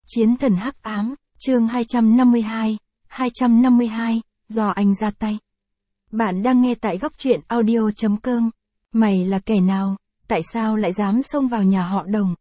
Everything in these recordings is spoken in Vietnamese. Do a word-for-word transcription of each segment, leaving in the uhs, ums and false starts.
Chiến thần hắc ám, chương hai trăm năm mươi hai, hai trăm năm mươi hai, do anh ra tay. Bạn đang nghe tại góc truyện audio chấm com. Mày là kẻ nào, tại sao lại dám xông vào nhà họ Đồng?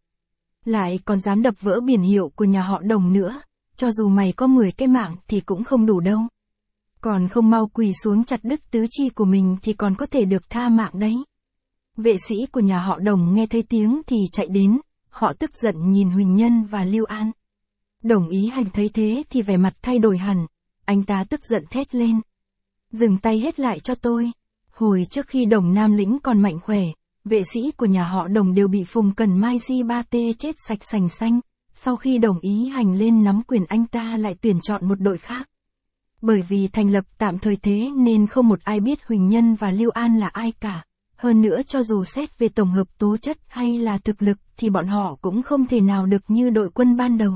Lại còn dám đập vỡ biển hiệu của nhà họ Đồng nữa, cho dù mày có mười cái mạng thì cũng không đủ đâu. Còn không mau quỳ xuống chặt đứt tứ chi của mình thì còn có thể được tha mạng đấy. Vệ sĩ của nhà họ Đồng nghe thấy tiếng thì chạy đến, họ tức giận nhìn Huỳnh Nhân và Lưu An. Đồng Ý Hành thấy thế thì vẻ mặt thay đổi hẳn, anh ta tức giận thét lên. Dừng tay hết lại cho tôi. Hồi trước khi Đồng Nam Lĩnh còn mạnh khỏe, vệ sĩ của nhà họ Đồng đều bị Phùng Cần Mai Di Ba Tê chết sạch sành xanh, sau khi Đồng Ý Hành lên nắm quyền anh ta lại tuyển chọn một đội khác. Bởi vì thành lập tạm thời thế nên không một ai biết Huỳnh Nhân và Lưu An là ai cả. Hơn nữa cho dù xét về tổng hợp tố chất hay là thực lực thì bọn họ cũng không thể nào được như đội quân ban đầu.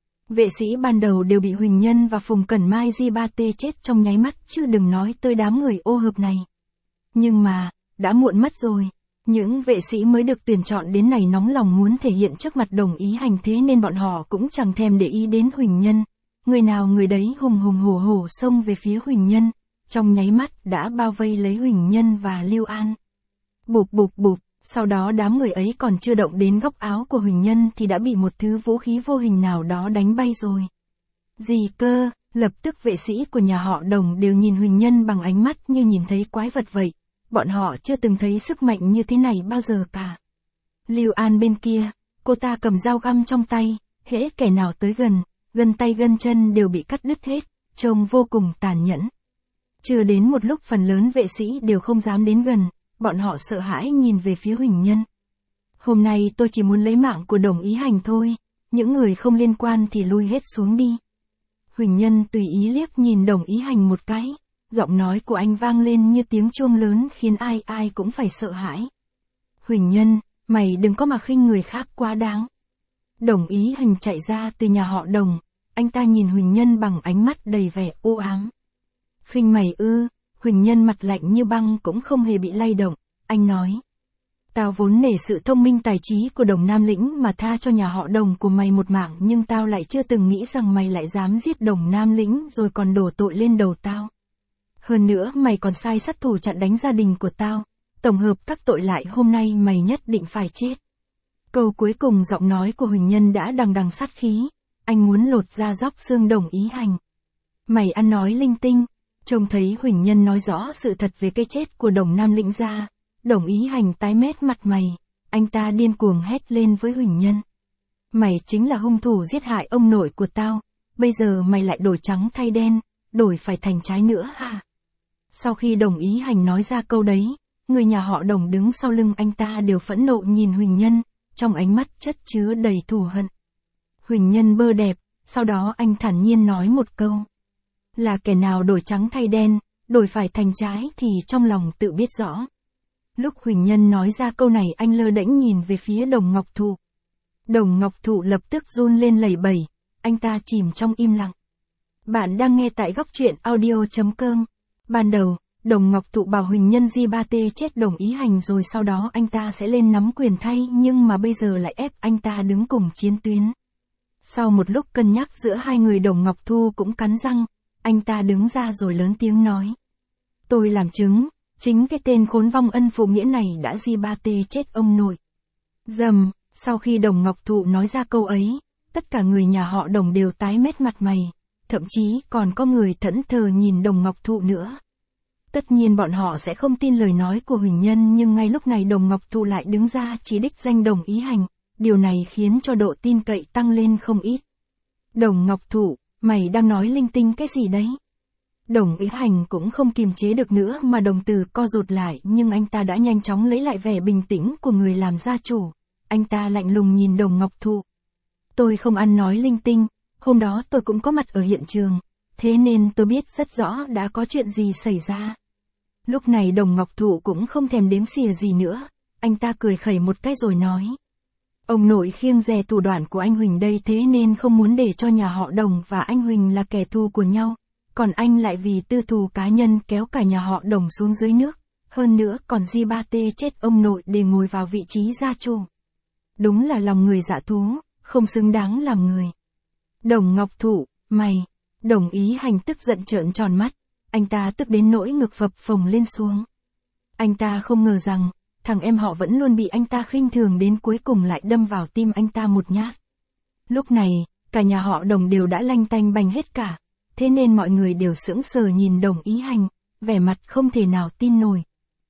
Vệ sĩ ban đầu đều bị Huỳnh Nhân và Phùng Cẩn Mai Di Ba Tê chết trong nháy mắt chứ đừng nói tới đám người ô hợp này. Nhưng mà, đã muộn mất rồi. Những vệ sĩ mới được tuyển chọn đến này nóng lòng muốn thể hiện trước mặt Đồng Ý Hành thế nên bọn họ cũng chẳng thèm để ý đến Huỳnh Nhân. Người nào người đấy hùng hùng hổ hổ xông về phía Huỳnh Nhân, trong nháy mắt đã bao vây lấy Huỳnh Nhân và Lưu An. Bụp bụp bụp, sau đó đám người ấy còn chưa động đến góc áo của Huỳnh Nhân thì đã bị một thứ vũ khí vô hình nào đó đánh bay rồi. Gì cơ, lập tức vệ sĩ của nhà họ Đồng đều nhìn Huỳnh Nhân bằng ánh mắt như nhìn thấy quái vật vậy. Bọn họ chưa từng thấy sức mạnh như thế này bao giờ cả. Lưu An bên kia, cô ta cầm dao găm trong tay, hễ kẻ nào tới gần, gân tay gân chân đều bị cắt đứt hết, trông vô cùng tàn nhẫn. Chưa đến một lúc phần lớn vệ sĩ đều không dám đến gần. Bọn họ sợ hãi nhìn về phía Huỳnh Nhân. Hôm nay tôi chỉ muốn lấy mạng của Đồng Ý Hành thôi, những người không liên quan thì lui hết xuống đi. Huỳnh Nhân tùy ý liếc nhìn Đồng Ý Hành một cái, giọng nói của anh vang lên như tiếng chuông lớn khiến ai ai cũng phải sợ hãi. Huỳnh Nhân, mày đừng có mà khinh người khác quá đáng. Đồng Ý Hành chạy ra từ nhà họ Đồng, anh ta nhìn Huỳnh Nhân bằng ánh mắt đầy vẻ u ám. Khinh mày ư? Huỳnh Nhân mặt lạnh như băng cũng không hề bị lay động, anh nói. Tao vốn nể sự thông minh tài trí của Đồng Nam Lĩnh mà tha cho nhà họ Đồng của mày một mạng nhưng tao lại chưa từng nghĩ rằng mày lại dám giết Đồng Nam Lĩnh rồi còn đổ tội lên đầu tao. Hơn nữa mày còn sai sát thủ chặn đánh gia đình của tao, tổng hợp các tội lại hôm nay mày nhất định phải chết. Câu cuối cùng giọng nói của Huỳnh Nhân đã đằng đằng sát khí, anh muốn lột da róc xương Đồng Ý Hành. Mày ăn nói linh tinh. Trông thấy Huỳnh Nhân nói rõ sự thật về cái chết của Đồng Nam Lĩnh ra, Đồng Ý Hành tái mét mặt mày, anh ta điên cuồng hét lên với Huỳnh Nhân. Mày chính là hung thủ giết hại ông nội của tao, bây giờ mày lại đổi trắng thay đen, đổi phải thành trái nữa hả? Sau khi Đồng Ý Hành nói ra câu đấy, người nhà họ Đồng đứng sau lưng anh ta đều phẫn nộ nhìn Huỳnh Nhân, trong ánh mắt chất chứa đầy thù hận. Huỳnh Nhân bơ đẹp, sau đó anh thản nhiên nói một câu. Là kẻ nào đổi trắng thay đen, đổi phải thành trái thì trong lòng tự biết rõ. Lúc Huỳnh Nhân nói ra câu này anh lơ đễnh nhìn về phía Đồng Ngọc Thụ. Đồng Ngọc Thụ lập tức run lên lẩy bẩy, anh ta chìm trong im lặng. Bạn đang nghe tại góc truyện audio chấm com. Ban đầu, Đồng Ngọc Thụ bảo Huỳnh Nhân Di Ba Tê chết Đồng Ý Hành rồi sau đó anh ta sẽ lên nắm quyền thay nhưng mà bây giờ lại ép anh ta đứng cùng chiến tuyến. Sau một lúc cân nhắc giữa hai người Đồng Ngọc Thu cũng cắn răng. Anh ta đứng ra rồi lớn tiếng nói. Tôi làm chứng, chính cái tên khốn vong ân phụ nghĩa này đã Di Ba Tê chết ông nội. Dầm, sau khi Đồng Ngọc Thụ nói ra câu ấy, tất cả người nhà họ Đồng đều tái mét mặt mày, thậm chí còn có người thẫn thờ nhìn Đồng Ngọc Thụ nữa. Tất nhiên bọn họ sẽ không tin lời nói của Huỳnh Nhân nhưng ngay lúc này Đồng Ngọc Thụ lại đứng ra chỉ đích danh Đồng Ý Hành, điều này khiến cho độ tin cậy tăng lên không ít. Đồng Ngọc Thụ, mày đang nói linh tinh cái gì đấy? Đồng Ý Hành cũng không kiềm chế được nữa mà đồng tử co rụt lại nhưng anh ta đã nhanh chóng lấy lại vẻ bình tĩnh của người làm gia chủ. Anh ta lạnh lùng nhìn Đồng Ngọc Thụ. Tôi không ăn nói linh tinh, hôm đó tôi cũng có mặt ở hiện trường, thế nên tôi biết rất rõ đã có chuyện gì xảy ra. Lúc này Đồng Ngọc Thụ cũng không thèm đếm xỉa gì nữa, anh ta cười khẩy một cái rồi nói. Ông nội khiêng dè thủ đoạn của anh Huỳnh đây thế nên không muốn để cho nhà họ Đồng và anh Huỳnh là kẻ thù của nhau, còn anh lại vì tư thù cá nhân kéo cả nhà họ Đồng xuống dưới nước, hơn nữa còn Di Ba Tê chết ông nội để ngồi vào vị trí gia chủ. Đúng là lòng người dạ thú, không xứng đáng làm người. Đồng Ngọc Thụ, mày. Đồng Ý Hành tức giận trợn tròn mắt, anh ta tức đến nỗi ngực phập phồng lên xuống. Anh ta không ngờ rằng, thằng em họ vẫn luôn bị anh ta khinh thường đến cuối cùng lại đâm vào tim anh ta một nhát. Lúc này, cả nhà họ Đồng đều đã lanh tanh bành hết cả, thế nên mọi người đều sững sờ nhìn Đồng Ý Hành, vẻ mặt không thể nào tin nổi.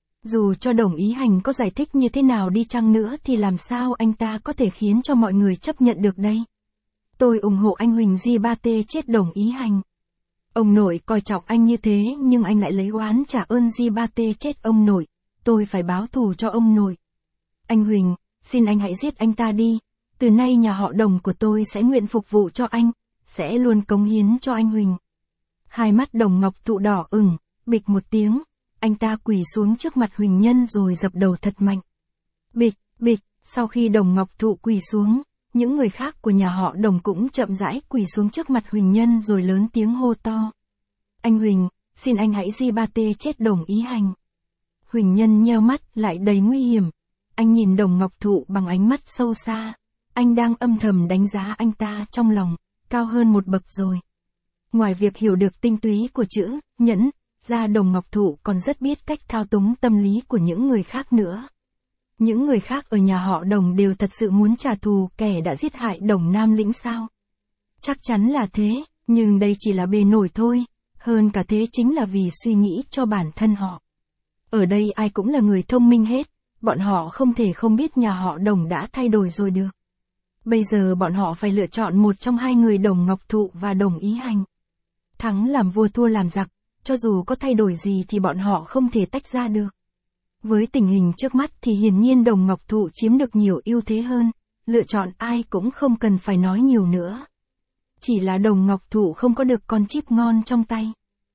Dù cho Đồng Ý Hành có giải thích như thế nào đi chăng nữa thì làm sao anh ta có thể khiến cho mọi người chấp nhận được đây? Tôi ủng hộ anh Huỳnh Di Ba Tê chết Đồng Ý Hành. Ông nội coi trọng anh như thế nhưng anh lại lấy oán trả ơn Di Ba Tê chết ông nội. Tôi phải báo thù cho ông nội. Anh Huỳnh, xin anh hãy giết anh ta đi. Từ nay nhà họ Đồng của tôi sẽ nguyện phục vụ cho anh, sẽ luôn cống hiến cho anh Huỳnh. Hai mắt Đồng Ngọc Thụ đỏ ửng, bịch một tiếng, anh ta quỳ xuống trước mặt Huỳnh Nhân rồi dập đầu thật mạnh. Bịch, bịch, sau khi Đồng Ngọc Thụ quỳ xuống, những người khác của nhà họ Đồng cũng chậm rãi quỳ xuống trước mặt Huỳnh Nhân rồi lớn tiếng hô to. Anh Huỳnh, xin anh hãy Di Ba Tê chết Đồng Ý Hành. Huỳnh Nhân nheo mắt lại đầy nguy hiểm. Anh nhìn Đồng Ngọc Thụ bằng ánh mắt sâu xa. Anh đang âm thầm đánh giá anh ta trong lòng, cao hơn một bậc rồi. Ngoài việc hiểu được tinh túy của chữ, nhẫn, ra Đồng Ngọc Thụ còn rất biết cách thao túng tâm lý của những người khác nữa. Những người khác ở nhà họ Đồng đều thật sự muốn trả thù kẻ đã giết hại Đồng Nam Lĩnh sao? Chắc chắn là thế, nhưng đây chỉ là bề nổi thôi, hơn cả thế chính là vì suy nghĩ cho bản thân họ. Ở đây ai cũng là người thông minh hết, bọn họ không thể không biết nhà họ Đồng đã thay đổi rồi được. Bây giờ bọn họ phải lựa chọn một trong hai người Đồng Ngọc Thụ và Đồng Ý Hành. Thắng làm vua thua làm giặc, cho dù có thay đổi gì thì bọn họ không thể tách ra được. Với tình hình trước mắt thì hiển nhiên Đồng Ngọc Thụ chiếm được nhiều ưu thế hơn, lựa chọn ai cũng không cần phải nói nhiều nữa. Chỉ là Đồng Ngọc Thụ không có được con chip ngon trong tay.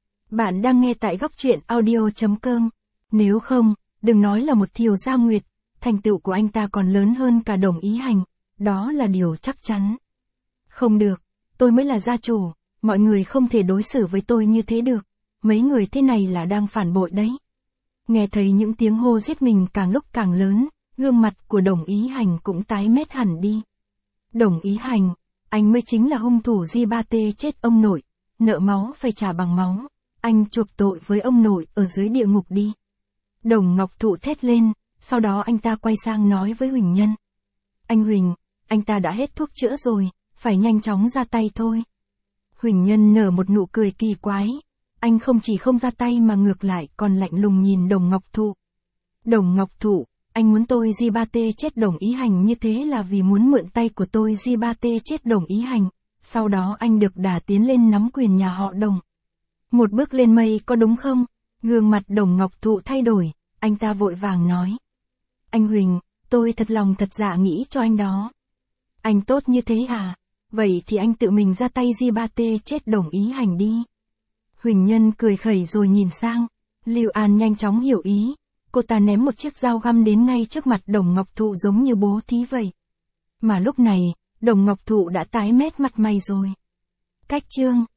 Bạn đang nghe tại góc truyện audio chấm com. Nếu không, đừng nói là một Thiều Gia Nguyệt, thành tựu của anh ta còn lớn hơn cả Đồng Ý Hành, đó là điều chắc chắn. Không được, tôi mới là gia chủ, mọi người không thể đối xử với tôi như thế được, mấy người thế này là đang phản bội đấy. Nghe thấy những tiếng hô giết mình càng lúc càng lớn, gương mặt của Đồng Ý Hành cũng tái mét hẳn đi. Đồng Ý Hành, anh mới chính là hung thủ Di Ba Tê chết ông nội, nợ máu phải trả bằng máu, anh chuộc tội với ông nội ở dưới địa ngục đi. Đồng Ngọc Thụ thét lên, sau đó anh ta quay sang nói với Huỳnh Nhân. Anh Huỳnh, anh ta đã hết thuốc chữa rồi, phải nhanh chóng ra tay thôi. Huỳnh Nhân nở một nụ cười kỳ quái, anh không chỉ không ra tay mà ngược lại còn lạnh lùng nhìn Đồng Ngọc Thụ. Đồng Ngọc Thụ, anh muốn tôi Di Ba Tê chết Đồng Ý Hành như thế là vì muốn mượn tay của tôi Di Ba Tê chết Đồng Ý Hành, sau đó anh được đà tiến lên nắm quyền nhà họ Đồng. Một bước lên mây có đúng không? Gương mặt Đồng Ngọc Thụ thay đổi, anh ta vội vàng nói. Anh Huỳnh, tôi thật lòng thật dạ nghĩ cho anh đó. Anh tốt như thế à? Vậy thì anh tự mình ra tay Di Ba Tê chết Đồng Ý Hành đi. Huỳnh Nhân cười khẩy rồi nhìn sang. Lưu An nhanh chóng hiểu ý. Cô ta ném một chiếc dao găm đến ngay trước mặt Đồng Ngọc Thụ giống như bố thí vậy. Mà lúc này, Đồng Ngọc Thụ đã tái mét mặt mày rồi. Cách chương